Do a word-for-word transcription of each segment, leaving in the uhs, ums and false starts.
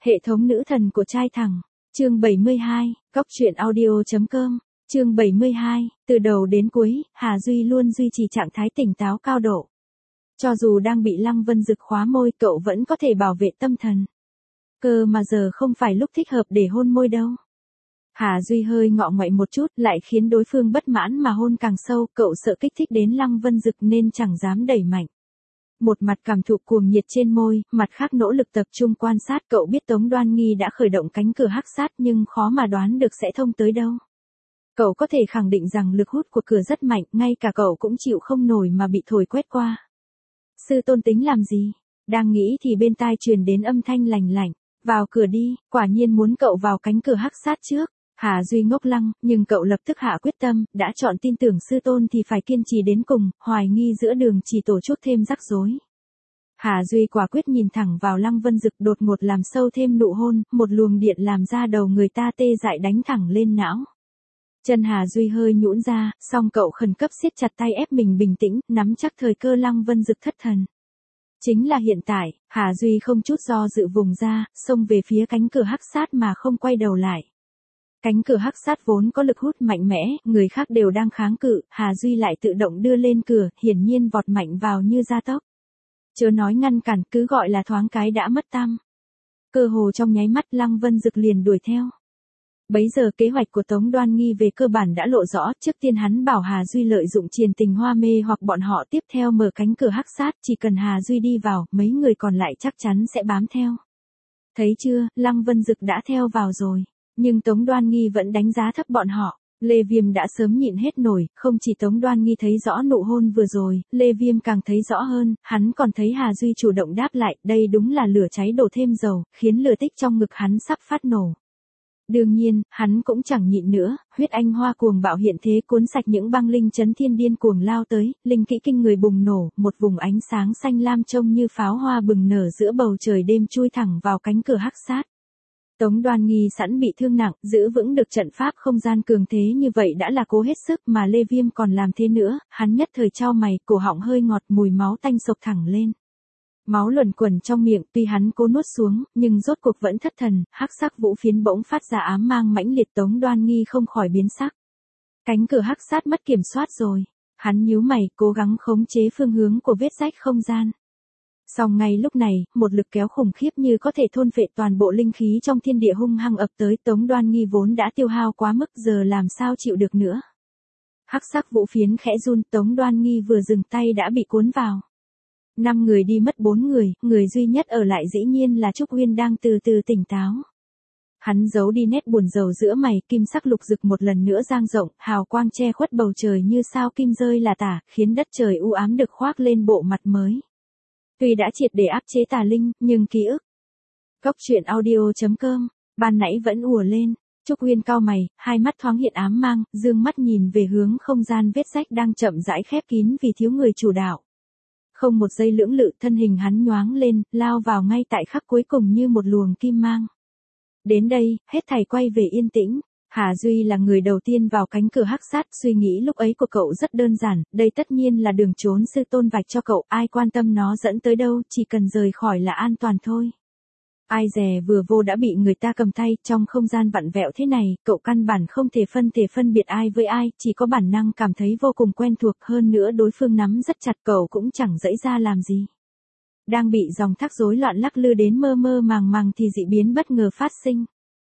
Hệ thống nữ thần của trai thẳng. Chương bảy mươi hai, Cóc truyện audio.com. Chương bảy mươi hai, từ đầu đến cuối, Hà Duy luôn duy trì trạng thái tỉnh táo cao độ. Cho dù đang bị Lăng Vân Dực khóa môi, cậu vẫn có thể bảo vệ tâm thần. Cơ mà giờ không phải lúc thích hợp để hôn môi đâu. Hà Duy hơi ngọ ngoại một chút lại khiến đối phương bất mãn mà hôn càng sâu, cậu sợ kích thích đến Lăng Vân Dực nên chẳng dám đẩy mạnh. Một mặt cảm thụ cuồng nhiệt trên môi, mặt khác nỗ lực tập trung quan sát, cậu biết Tống Đoan Nghi đã khởi động cánh cửa hắc sát nhưng khó mà đoán được sẽ thông tới đâu. Cậu có thể khẳng định rằng lực hút của cửa rất mạnh, ngay cả cậu cũng chịu không nổi mà bị thổi quét qua. Sư tôn tính làm gì? Đang nghĩ thì bên tai truyền đến âm thanh lành lạnh. Vào cửa đi, quả nhiên muốn cậu vào cánh cửa hắc sát trước. Hà Duy ngốc lăng, nhưng cậu lập tức hạ quyết tâm, đã chọn tin tưởng sư tôn thì phải kiên trì đến cùng, hoài nghi giữa đường chỉ tổ chuốc thêm rắc rối. Hà Duy quả quyết nhìn thẳng vào Lăng Vân Dực, đột ngột làm sâu thêm nụ hôn, một luồng điện làm ra đầu người ta tê dại đánh thẳng lên não. Chân Hà Duy hơi nhũn ra, song cậu khẩn cấp siết chặt tay ép mình bình tĩnh, nắm chắc thời cơ Lăng Vân Dực thất thần. Chính là hiện tại, Hà Duy không chút do dự vùng ra, xông về phía cánh cửa hắc sát mà không quay đầu lại. Cánh cửa hắc sát vốn có lực hút mạnh mẽ, người khác đều đang kháng cự, Hà Duy lại tự động đưa lên cửa, hiển nhiên vọt mạnh vào như gia tốc. Chớ nói ngăn cản, cứ gọi là thoáng cái đã mất tăm. Cơ hồ trong nháy mắt Lăng Vân Dực liền đuổi theo. Bấy giờ kế hoạch của Tống Đoan Nghi về cơ bản đã lộ rõ, trước tiên hắn bảo Hà Duy lợi dụng triền tình hoa mê hoặc bọn họ tiếp theo mở cánh cửa hắc sát, chỉ cần Hà Duy đi vào, mấy người còn lại chắc chắn sẽ bám theo. Thấy chưa, Lăng Vân Dực đã theo vào rồi, nhưng Tống Đoan Nghi vẫn đánh giá thấp bọn họ. Lê Viêm đã sớm nhịn hết nổi, không chỉ Tống Đoan Nghi thấy rõ nụ hôn vừa rồi, Lê Viêm càng thấy rõ hơn, hắn còn thấy Hà Duy chủ động đáp lại, đây đúng là lửa cháy đổ thêm dầu, khiến lửa tích trong ngực hắn sắp phát nổ. Đương nhiên, hắn cũng chẳng nhịn nữa, huyết anh hoa cuồng bạo hiện thế cuốn sạch những băng linh chấn thiên điên cuồng lao tới, linh kỹ kinh người bùng nổ, một vùng ánh sáng xanh lam trông như pháo hoa bừng nở giữa bầu trời đêm chui thẳng vào cánh cửa hắc sát. Tống Đoan Nghi sẵn bị thương nặng, giữ vững được trận pháp không gian cường thế như vậy đã là cố hết sức, mà Lê Viêm còn làm thế nữa, hắn nhất thời chau mày, cổ họng hơi ngọt, mùi máu tanh sộc thẳng lên. Máu luẩn quẩn trong miệng, tuy hắn cố nuốt xuống, nhưng rốt cuộc vẫn thất thần, hắc sắc vũ phiến bỗng phát ra ám mang mãnh liệt, Tống Đoan Nghi không khỏi biến sắc. Cánh cửa hắc sát mất kiểm soát rồi. Hắn nhíu mày, cố gắng khống chế phương hướng của vết rách không gian. Song ngay lúc này, một lực kéo khủng khiếp như có thể thôn phệ toàn bộ linh khí trong thiên địa hung hăng ập tới, Tống Đoan Nghi vốn đã tiêu hao quá mức, giờ làm sao chịu được nữa. Hắc sắc vũ phiến khẽ run, Tống Đoan Nghi vừa dừng tay đã bị cuốn vào. Năm người đi mất bốn người, người duy nhất ở lại dĩ nhiên là Trúc Uyên đang từ từ tỉnh táo. Hắn giấu đi nét buồn rầu giữa mày, kim sắc lục rực một lần nữa dang rộng, hào quang che khuất bầu trời như sao kim rơi là tả, khiến đất trời u ám được khoác lên bộ mặt mới. Tuy đã triệt để áp chế tà linh, nhưng ký ức. Cóc truyện audio.com, ban nãy vẫn ùa lên. Trúc Uyên cau mày, hai mắt thoáng hiện ám mang, dương mắt nhìn về hướng không gian vết rách đang chậm rãi khép kín vì thiếu người chủ đạo. Không một giây lưỡng lự, thân hình hắn nhoáng lên, lao vào ngay tại khắc cuối cùng như một luồng kim mang. Đến đây, hết thảy quay về yên tĩnh. Hà Duy là người đầu tiên vào cánh cửa hắc sát, suy nghĩ lúc ấy của cậu rất đơn giản, đây tất nhiên là đường trốn sư tôn vạch cho cậu, ai quan tâm nó dẫn tới đâu, chỉ cần rời khỏi là an toàn thôi. Ai dè vừa vô đã bị người ta cầm tay, trong không gian vặn vẹo thế này, cậu căn bản không thể phân thể phân biệt ai với ai, chỉ có bản năng cảm thấy vô cùng quen thuộc, hơn nữa đối phương nắm rất chặt, cậu cũng chẳng dãy ra làm gì. Đang bị dòng thác rối loạn lắc lư đến mơ mơ màng màng thì dị biến bất ngờ phát sinh.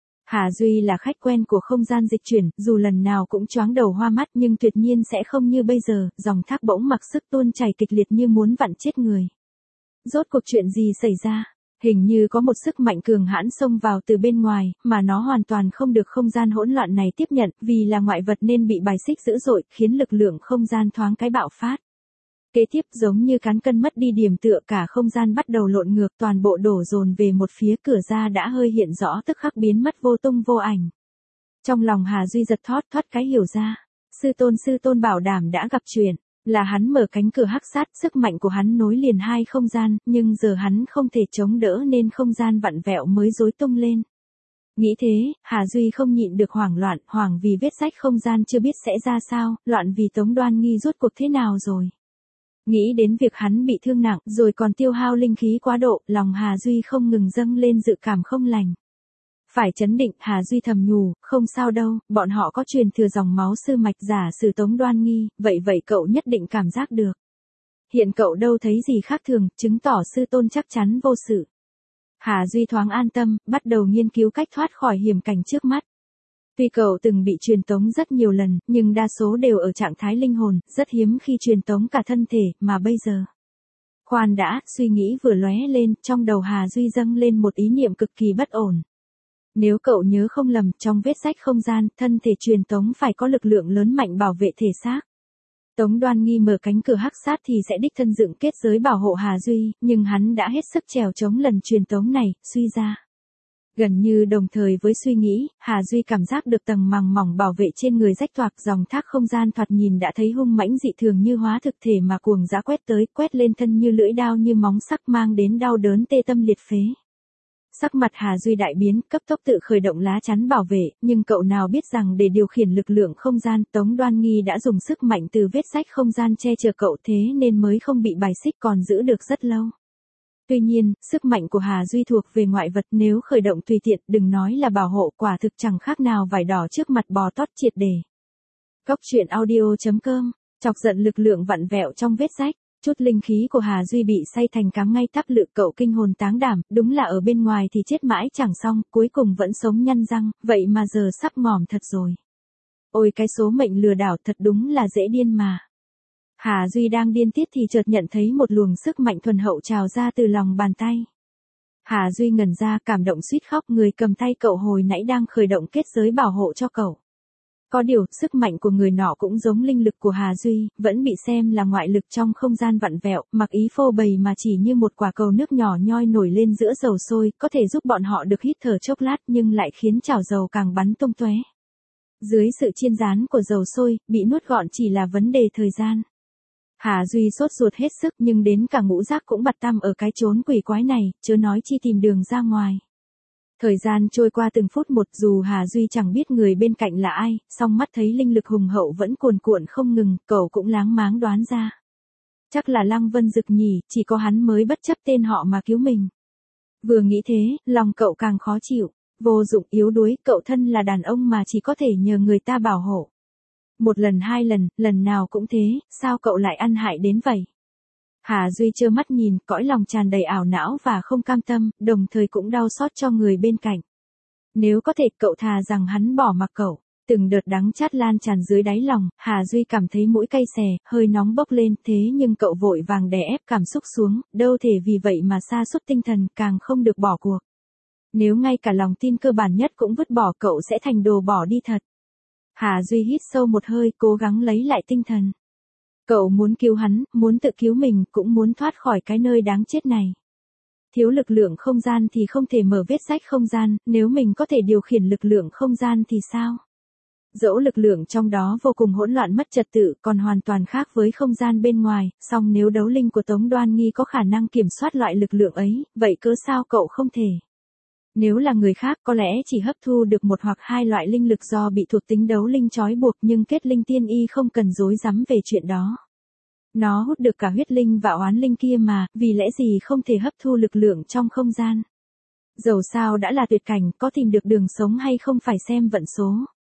Hà Duy là khách quen của không gian dịch chuyển, dù lần nào cũng choáng đầu hoa mắt nhưng tuyệt nhiên sẽ không như bây giờ, dòng thác bỗng mặc sức tuôn chảy kịch liệt như muốn vặn chết người. Rốt cuộc chuyện gì xảy ra? Hình như có một sức mạnh cường hãn xông vào từ bên ngoài, mà nó hoàn toàn không được không gian hỗn loạn này tiếp nhận, vì là ngoại vật nên bị bài xích dữ dội, khiến lực lượng không gian thoáng cái bạo phát. Kế tiếp giống như cán cân mất đi điểm tựa, cả không gian bắt đầu lộn ngược, toàn bộ đổ dồn về một phía, cửa ra đã hơi hiện rõ tức khắc biến mất vô tung vô ảnh. Trong lòng Hà Duy giật thót thoát cái hiểu ra, sư tôn sư tôn bảo đảm đã gặp chuyện, là hắn mở cánh cửa hắc sát, sức mạnh của hắn nối liền hai không gian, nhưng giờ hắn không thể chống đỡ nên không gian vặn vẹo mới rối tung lên. Nghĩ thế, Hà Duy không nhịn được hoảng loạn, hoảng vì vết rách không gian chưa biết sẽ ra sao, loạn vì Tống Đoan Nghi rốt cuộc thế nào rồi. Nghĩ đến việc hắn bị thương nặng rồi còn tiêu hao linh khí quá độ, lòng Hà Duy không ngừng dâng lên dự cảm không lành. Phải trấn định, Hà Duy thầm nhủ, không sao đâu, bọn họ có truyền thừa dòng máu sư mạch giả sử Tống Đoan Nghi, vậy vậy cậu nhất định cảm giác được. Hiện cậu đâu thấy gì khác thường, chứng tỏ sư tôn chắc chắn vô sự. Hà Duy thoáng an tâm, bắt đầu nghiên cứu cách thoát khỏi hiểm cảnh trước mắt. Tuy cậu từng bị truyền tống rất nhiều lần, nhưng đa số đều ở trạng thái linh hồn, rất hiếm khi truyền tống cả thân thể, mà bây giờ. Khoan đã, suy nghĩ vừa lóe lên, trong đầu Hà Duy dâng lên một ý niệm cực kỳ bất ổn. Nếu cậu nhớ không lầm, trong vết rách không gian, thân thể truyền tống phải có lực lượng lớn mạnh bảo vệ thể xác. Tống Đoan Nghi mở cánh cửa hắc sát thì sẽ đích thân dựng kết giới bảo hộ Hà Duy, nhưng hắn đã hết sức trèo chống lần truyền tống này, suy ra. Gần như đồng thời với suy nghĩ, Hà Duy cảm giác được tầng màng mỏng bảo vệ trên người rách toạc, dòng thác không gian thoạt nhìn đã thấy hung mãnh dị thường như hóa thực thể mà cuồng dã quét tới, quét lên thân như lưỡi đao như móng sắc mang đến đau đớn tê tâm liệt phế. Sắc mặt Hà Duy đại biến, cấp tốc tự khởi động lá chắn bảo vệ, nhưng cậu nào biết rằng để điều khiển lực lượng không gian, Tống Đoan Nghi đã dùng sức mạnh từ vết rách không gian che chở cậu, thế nên mới không bị bài xích còn giữ được rất lâu. Tuy nhiên, sức mạnh của Hà Duy thuộc về ngoại vật, nếu khởi động tùy tiện, đừng nói là bảo hộ, quả thực chẳng khác nào vải đỏ trước mặt bò tót triệt để. Cóc truyện audio chấm com, chọc giận lực lượng vặn vẹo trong vết rách. Chút linh khí của Hà Duy bị xay thành cám ngay tắp lự, cậu kinh hồn táng đảm, đúng là ở bên ngoài thì chết mãi chẳng xong, cuối cùng vẫn sống nhăn răng, vậy mà giờ sắp ngỏm thật rồi. Ôi cái số mệnh lừa đảo thật đúng là dễ điên mà. Hà Duy đang điên tiết thì chợt nhận thấy một luồng sức mạnh thuần hậu trào ra từ lòng bàn tay. Hà Duy ngẩn ra, cảm động suýt khóc, người cầm tay cậu hồi nãy đang khởi động kết giới bảo hộ cho cậu. Có điều, sức mạnh của người nọ cũng giống linh lực của Hà Duy, vẫn bị xem là ngoại lực trong không gian vặn vẹo, mặc ý phô bày mà chỉ như một quả cầu nước nhỏ nhoi nổi lên giữa dầu sôi, có thể giúp bọn họ được hít thở chốc lát nhưng lại khiến chảo dầu càng bắn tung tóe. Dưới sự chiên rán của dầu sôi, bị nuốt gọn chỉ là vấn đề thời gian. Hà Duy sốt ruột hết sức nhưng đến cả ngũ giác cũng bặt tăm ở cái chốn quỷ quái này, chớ nói chi tìm đường ra ngoài. Thời gian trôi qua từng phút một, dù Hà Duy chẳng biết người bên cạnh là ai, song mắt thấy linh lực hùng hậu vẫn cuồn cuộn không ngừng, cậu cũng láng máng đoán ra. Chắc là Lăng Vân Dực nhỉ, chỉ có hắn mới bất chấp tên họ mà cứu mình. Vừa nghĩ thế, lòng cậu càng khó chịu, vô dụng yếu đuối, cậu thân là đàn ông mà chỉ có thể nhờ người ta bảo hộ. Một lần hai lần, lần nào cũng thế, sao cậu lại ăn hại đến vậy? Hà Duy trơ mắt nhìn, cõi lòng tràn đầy ảo não và không cam tâm, đồng thời cũng đau xót cho người bên cạnh. Nếu có thể, cậu thà rằng hắn bỏ mặc cậu. Từng đợt đắng chát lan tràn dưới đáy lòng, Hà Duy cảm thấy mũi cay xè, hơi nóng bốc lên, thế nhưng cậu vội vàng đè ép cảm xúc xuống, đâu thể vì vậy mà sa sút tinh thần, càng không được bỏ cuộc. Nếu ngay cả lòng tin cơ bản nhất cũng vứt bỏ, cậu sẽ thành đồ bỏ đi thật. Hà Duy hít sâu một hơi, cố gắng lấy lại tinh thần. Cậu muốn cứu hắn, muốn tự cứu mình, cũng muốn thoát khỏi cái nơi đáng chết này. Thiếu lực lượng không gian thì không thể mở vết rách không gian, nếu mình có thể điều khiển lực lượng không gian thì sao? Dẫu lực lượng trong đó vô cùng hỗn loạn mất trật tự, còn hoàn toàn khác với không gian bên ngoài, song nếu đấu linh của Tống Đoan Nghi có khả năng kiểm soát loại lực lượng ấy, vậy cớ sao cậu không thể? Nếu là người khác có lẽ chỉ hấp thu được một hoặc hai loại linh lực do bị thuộc tính đấu linh trói buộc, nhưng kết linh tiên y không cần rối rắm về chuyện đó. Nó hút được cả huyết linh và oán linh kia mà, vì lẽ gì không thể hấp thu lực lượng trong không gian. Dẫu sao đã là tuyệt cảnh, có tìm được đường sống hay không phải xem vận số.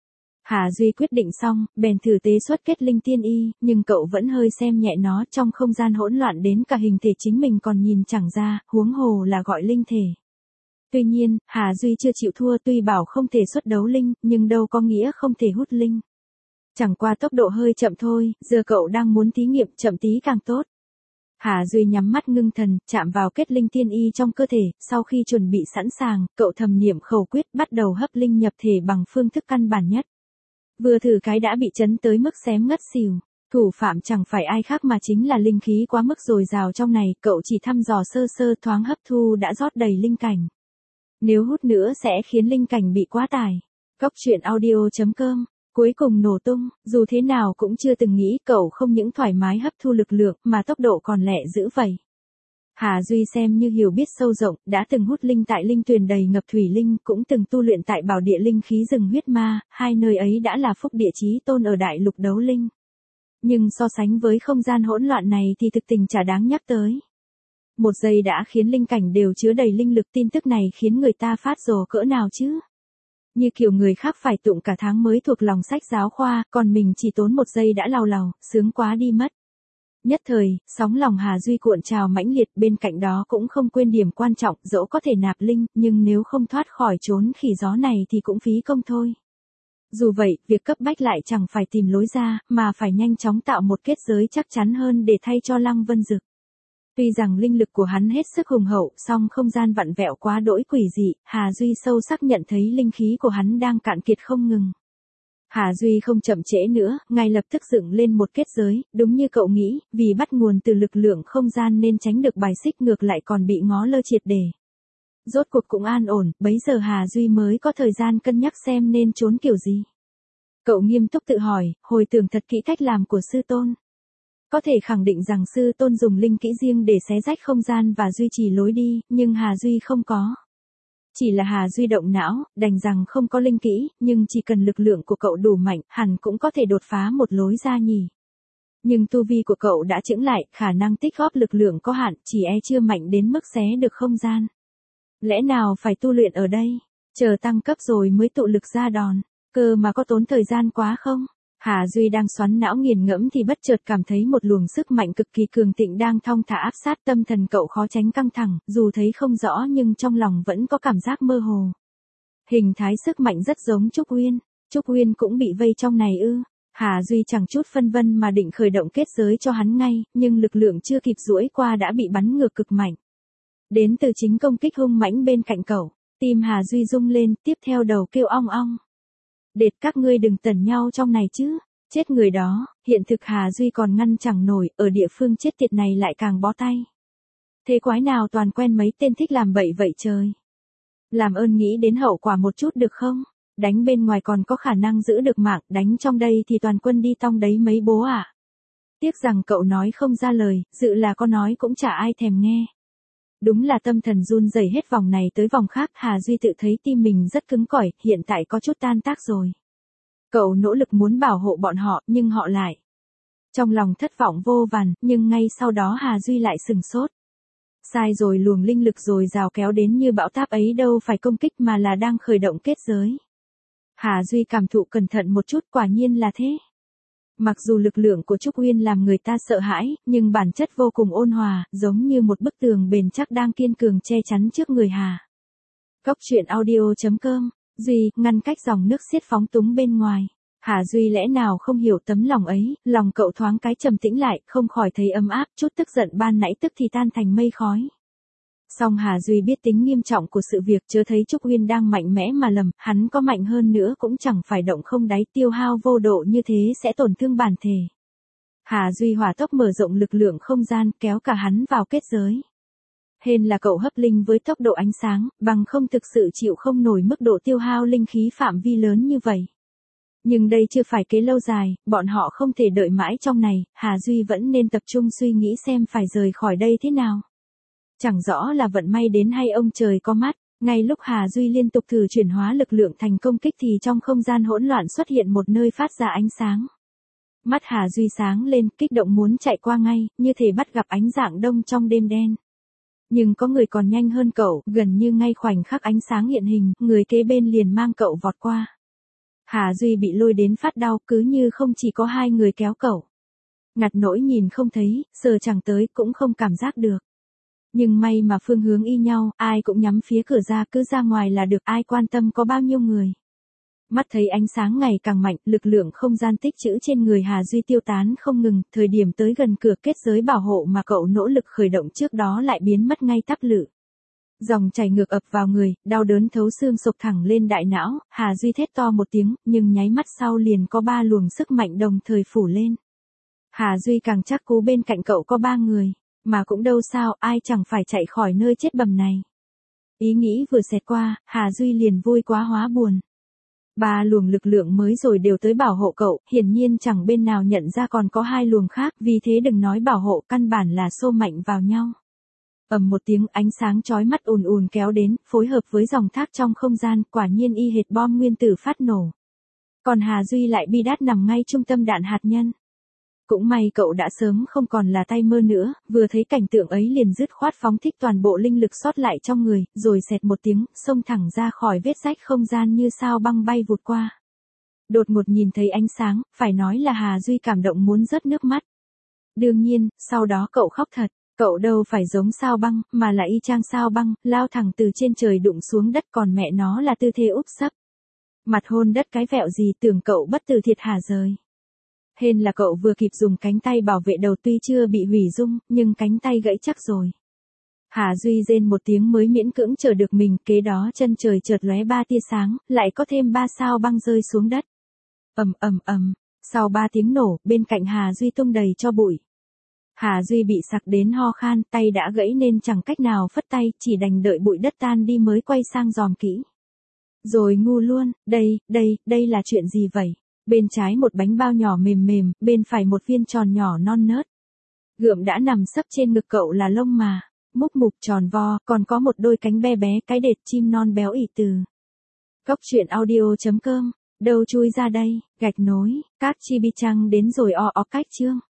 Hà Duy quyết định xong, bèn thử tế xuất kết linh tiên y, nhưng cậu vẫn hơi xem nhẹ nó, trong không gian hỗn loạn đến cả hình thể chính mình còn nhìn chẳng ra, huống hồ là gọi linh thể. Tuy nhiên, Hà Duy chưa chịu thua, tuy bảo không thể xuất đấu linh, nhưng đâu có nghĩa không thể hút linh. Chẳng qua tốc độ hơi chậm thôi, giờ cậu đang muốn thí nghiệm, chậm tí càng tốt. Hà Duy nhắm mắt ngưng thần, chạm vào kết linh tiên y trong cơ thể, sau khi chuẩn bị sẵn sàng, cậu thầm niệm khẩu quyết, bắt đầu hấp linh nhập thể bằng phương thức căn bản nhất. Vừa thử cái đã bị chấn tới mức xém ngất xỉu. Thủ phạm chẳng phải ai khác mà chính là linh khí quá mức dồi dào trong này, cậu chỉ thăm dò sơ sơ, thoáng hấp thu đã rót đầy linh cảnh. Nếu hút nữa sẽ khiến linh cảnh bị quá tải. Cóc truyện audio chấm com, cuối cùng nổ tung, dù thế nào cũng chưa từng nghĩ cậu không những thoải mái hấp thu lực lượng mà tốc độ còn lẹ dữ vậy. Hà Duy xem như hiểu biết sâu rộng, đã từng hút linh tại linh tuyền đầy ngập thủy linh, cũng từng tu luyện tại bảo địa linh khí rừng huyết ma, hai nơi ấy đã là phúc địa chí tôn ở đại lục đấu linh. Nhưng so sánh với không gian hỗn loạn này thì thực tình chả đáng nhắc tới. Một giây đã khiến linh cảnh đều chứa đầy linh lực, tin tức này khiến người ta phát rồ cỡ nào chứ. Như kiểu người khác phải tụng cả tháng mới thuộc lòng sách giáo khoa, còn mình chỉ tốn một giây đã lào lào, sướng quá đi mất. Nhất thời, sóng lòng Hà Duy cuộn trào mãnh liệt, bên cạnh đó cũng không quên điểm quan trọng, dẫu có thể nạp linh, nhưng nếu không thoát khỏi chốn khỉ gió này thì cũng phí công thôi. Dù vậy, việc cấp bách lại chẳng phải tìm lối ra, mà phải nhanh chóng tạo một kết giới chắc chắn hơn để thay cho Lăng Vân Dực. Tuy rằng linh lực của hắn hết sức hùng hậu, song không gian vặn vẹo quá đỗi quỷ dị, Hà Duy sâu sắc nhận thấy linh khí của hắn đang cạn kiệt không ngừng. Hà Duy không chậm trễ nữa, ngay lập tức dựng lên một kết giới, đúng như cậu nghĩ, vì bắt nguồn từ lực lượng không gian nên tránh được bài xích, ngược lại còn bị ngó lơ triệt để. Rốt cuộc cũng an ổn, bấy giờ Hà Duy mới có thời gian cân nhắc xem nên trốn kiểu gì. Cậu nghiêm túc tự hỏi, hồi tưởng thật kỹ cách làm của sư tôn. Có thể khẳng định rằng sư tôn dùng linh kỹ riêng để xé rách không gian và duy trì lối đi, nhưng Hà Duy không có. Chỉ là Hà Duy động não, đành rằng không có linh kỹ, nhưng chỉ cần lực lượng của cậu đủ mạnh, hẳn cũng có thể đột phá một lối ra nhỉ. Nhưng tu vi của cậu đã chững lại, khả năng tích góp lực lượng có hạn, chỉ e chưa mạnh đến mức xé được không gian. Lẽ nào phải tu luyện ở đây, chờ tăng cấp rồi mới tụ lực ra đòn, cơ mà có tốn thời gian quá không? Hà Duy đang xoắn não nghiền ngẫm thì bất chợt cảm thấy một luồng sức mạnh cực kỳ cường thịnh đang thong thả áp sát, tâm thần cậu khó tránh căng thẳng, dù thấy không rõ nhưng trong lòng vẫn có cảm giác mơ hồ. Hình thái sức mạnh rất giống Trúc Uyên, Trúc Uyên cũng bị vây trong này ư? Hà Duy chẳng chút phân vân mà định khởi động kết giới cho hắn ngay, nhưng lực lượng chưa kịp duỗi qua đã bị bắn ngược cực mạnh. Đến từ chính công kích hung mãnh bên cạnh cậu, tim Hà Duy rung lên, tiếp theo đầu kêu ong ong. Đệt, các ngươi đừng tẩn nhau trong này chứ, chết người đó, hiện thực Hà Duy còn ngăn chẳng nổi, ở địa phương chết tiệt này lại càng bó tay. Thế quái nào toàn quen mấy tên thích làm bậy vậy trời. Làm ơn nghĩ đến hậu quả một chút được không, đánh bên ngoài còn có khả năng giữ được mạng, đánh trong đây thì toàn quân đi tong đấy mấy bố ạ. À? Tiếc rằng cậu nói không ra lời, dự là có nói cũng chả ai thèm nghe. Đúng là tâm thần run rẩy hết vòng này tới vòng khác, Hà Duy tự thấy tim mình rất cứng cỏi, hiện tại có chút tan tác rồi. Cậu nỗ lực muốn bảo hộ bọn họ, nhưng họ lại. Trong lòng thất vọng vô vàn, nhưng ngay sau đó Hà Duy lại sừng sốt. Sai rồi, luồng linh lực rồi rào kéo đến như bão táp ấy đâu phải công kích mà là đang khởi động kết giới. Hà Duy cảm thụ cẩn thận một chút, quả nhiên là thế. Mặc dù lực lượng của Trúc Uyên làm người ta sợ hãi, nhưng bản chất vô cùng ôn hòa, giống như một bức tường bền chắc đang kiên cường che chắn trước người Hà. Góc truyện audio chấm com, Duy, ngăn cách dòng nước xiết phóng túng bên ngoài. Hà Duy lẽ nào không hiểu tấm lòng ấy, lòng cậu thoáng cái trầm tĩnh lại, không khỏi thấy ấm áp, chút tức giận ban nãy tức thì tan thành mây khói. Song Hà Duy biết tính nghiêm trọng của sự việc, chớ thấy Trúc Uyên đang mạnh mẽ mà lầm, hắn có mạnh hơn nữa cũng chẳng phải động không đáy, tiêu hao vô độ như thế sẽ tổn thương bản thể. Hà Duy hỏa tốc mở rộng lực lượng không gian, kéo cả hắn vào kết giới. Hên là cậu hấp linh với tốc độ ánh sáng, bằng không thực sự chịu không nổi mức độ tiêu hao linh khí phạm vi lớn như vậy. Nhưng đây chưa phải kế lâu dài, bọn họ không thể đợi mãi trong này, Hà Duy vẫn nên tập trung suy nghĩ xem phải rời khỏi đây thế nào. Chẳng rõ là vận may đến hay ông trời có mắt, ngay lúc Hà Duy liên tục thử chuyển hóa lực lượng thành công kích thì trong không gian hỗn loạn xuất hiện một nơi phát ra ánh sáng. Mắt Hà Duy sáng lên, kích động muốn chạy qua ngay, như thể bắt gặp ánh rạng đông trong đêm đen. Nhưng có người còn nhanh hơn cậu, gần như ngay khoảnh khắc ánh sáng hiện hình, người kế bên liền mang cậu vọt qua. Hà Duy bị lôi đến phát đau, cứ như không chỉ có hai người kéo cậu. Ngặt nỗi nhìn không thấy, sờ chẳng tới cũng không cảm giác được. Nhưng may mà phương hướng y nhau, ai cũng nhắm phía cửa ra, cứ ra ngoài là được, ai quan tâm có bao nhiêu người. Mắt thấy ánh sáng ngày càng mạnh, lực lượng không gian tích trữ trên người Hà Duy tiêu tán không ngừng, thời điểm tới gần cửa kết giới bảo hộ mà cậu nỗ lực khởi động trước đó lại biến mất ngay tắp lự. Dòng chảy ngược ập vào người, đau đớn thấu xương sộc thẳng lên đại não, Hà Duy thét to một tiếng, nhưng nháy mắt sau liền có ba luồng sức mạnh đồng thời phủ lên. Hà Duy càng chắc cú bên cạnh cậu có ba người, mà cũng đâu sao, ai chẳng phải chạy khỏi nơi chết bầm này. Ý nghĩ vừa xẹt qua, Hà Duy liền vui quá hóa buồn. Ba luồng lực lượng mới rồi đều tới bảo hộ cậu, hiển nhiên chẳng bên nào nhận ra còn có hai luồng khác, vì thế đừng nói bảo hộ, căn bản là xô mạnh vào nhau. Ầm một tiếng, ánh sáng chói mắt ùn ùn kéo đến, phối hợp với dòng thác trong không gian, quả nhiên y hệt bom nguyên tử phát nổ. Còn Hà Duy lại bi đát nằm ngay trung tâm đạn hạt nhân. Cũng may cậu đã sớm không còn là tay mơ nữa, vừa thấy cảnh tượng ấy liền dứt khoát phóng thích toàn bộ linh lực sót lại trong người, rồi xẹt một tiếng, xông thẳng ra khỏi vết rách không gian như sao băng bay vụt qua. Đột ngột nhìn thấy ánh sáng, phải nói là Hà Duy cảm động muốn rớt nước mắt. Đương nhiên, sau đó cậu khóc thật, cậu đâu phải giống sao băng, mà là y chang sao băng, lao thẳng từ trên trời đụng xuống đất, còn mẹ nó là tư thế úp sấp. Mặt hôn đất cái vẹo gì, tưởng cậu bất tử thiệt hả rời. Hên là cậu vừa kịp dùng cánh tay bảo vệ đầu, tuy chưa bị hủy dung, nhưng cánh tay gãy chắc rồi. Hà Duy rên một tiếng mới miễn cưỡng chờ được mình, kế đó chân trời chợt lóe ba tia sáng, lại có thêm ba sao băng rơi xuống đất. Ầm ầm ầm, sau ba tiếng nổ, bên cạnh Hà Duy tung đầy cho bụi. Hà Duy bị sặc đến ho khan, tay đã gãy nên chẳng cách nào phất tay, chỉ đành đợi bụi đất tan đi mới quay sang dòm kỹ. Rồi ngu luôn, đây, đây, đây là chuyện gì vậy? Bên trái một bánh bao nhỏ mềm mềm, bên phải một viên tròn nhỏ non nớt. Gượm đã nằm sấp trên ngực cậu là lông mà, múc mục tròn vo, còn có một đôi cánh bé bé, cái đệt chim non béo ỉ từ. Cốc truyện audio chấm com, đâu chui ra đây, gạch nối, các chi bi chăng đến rồi o o cách chương.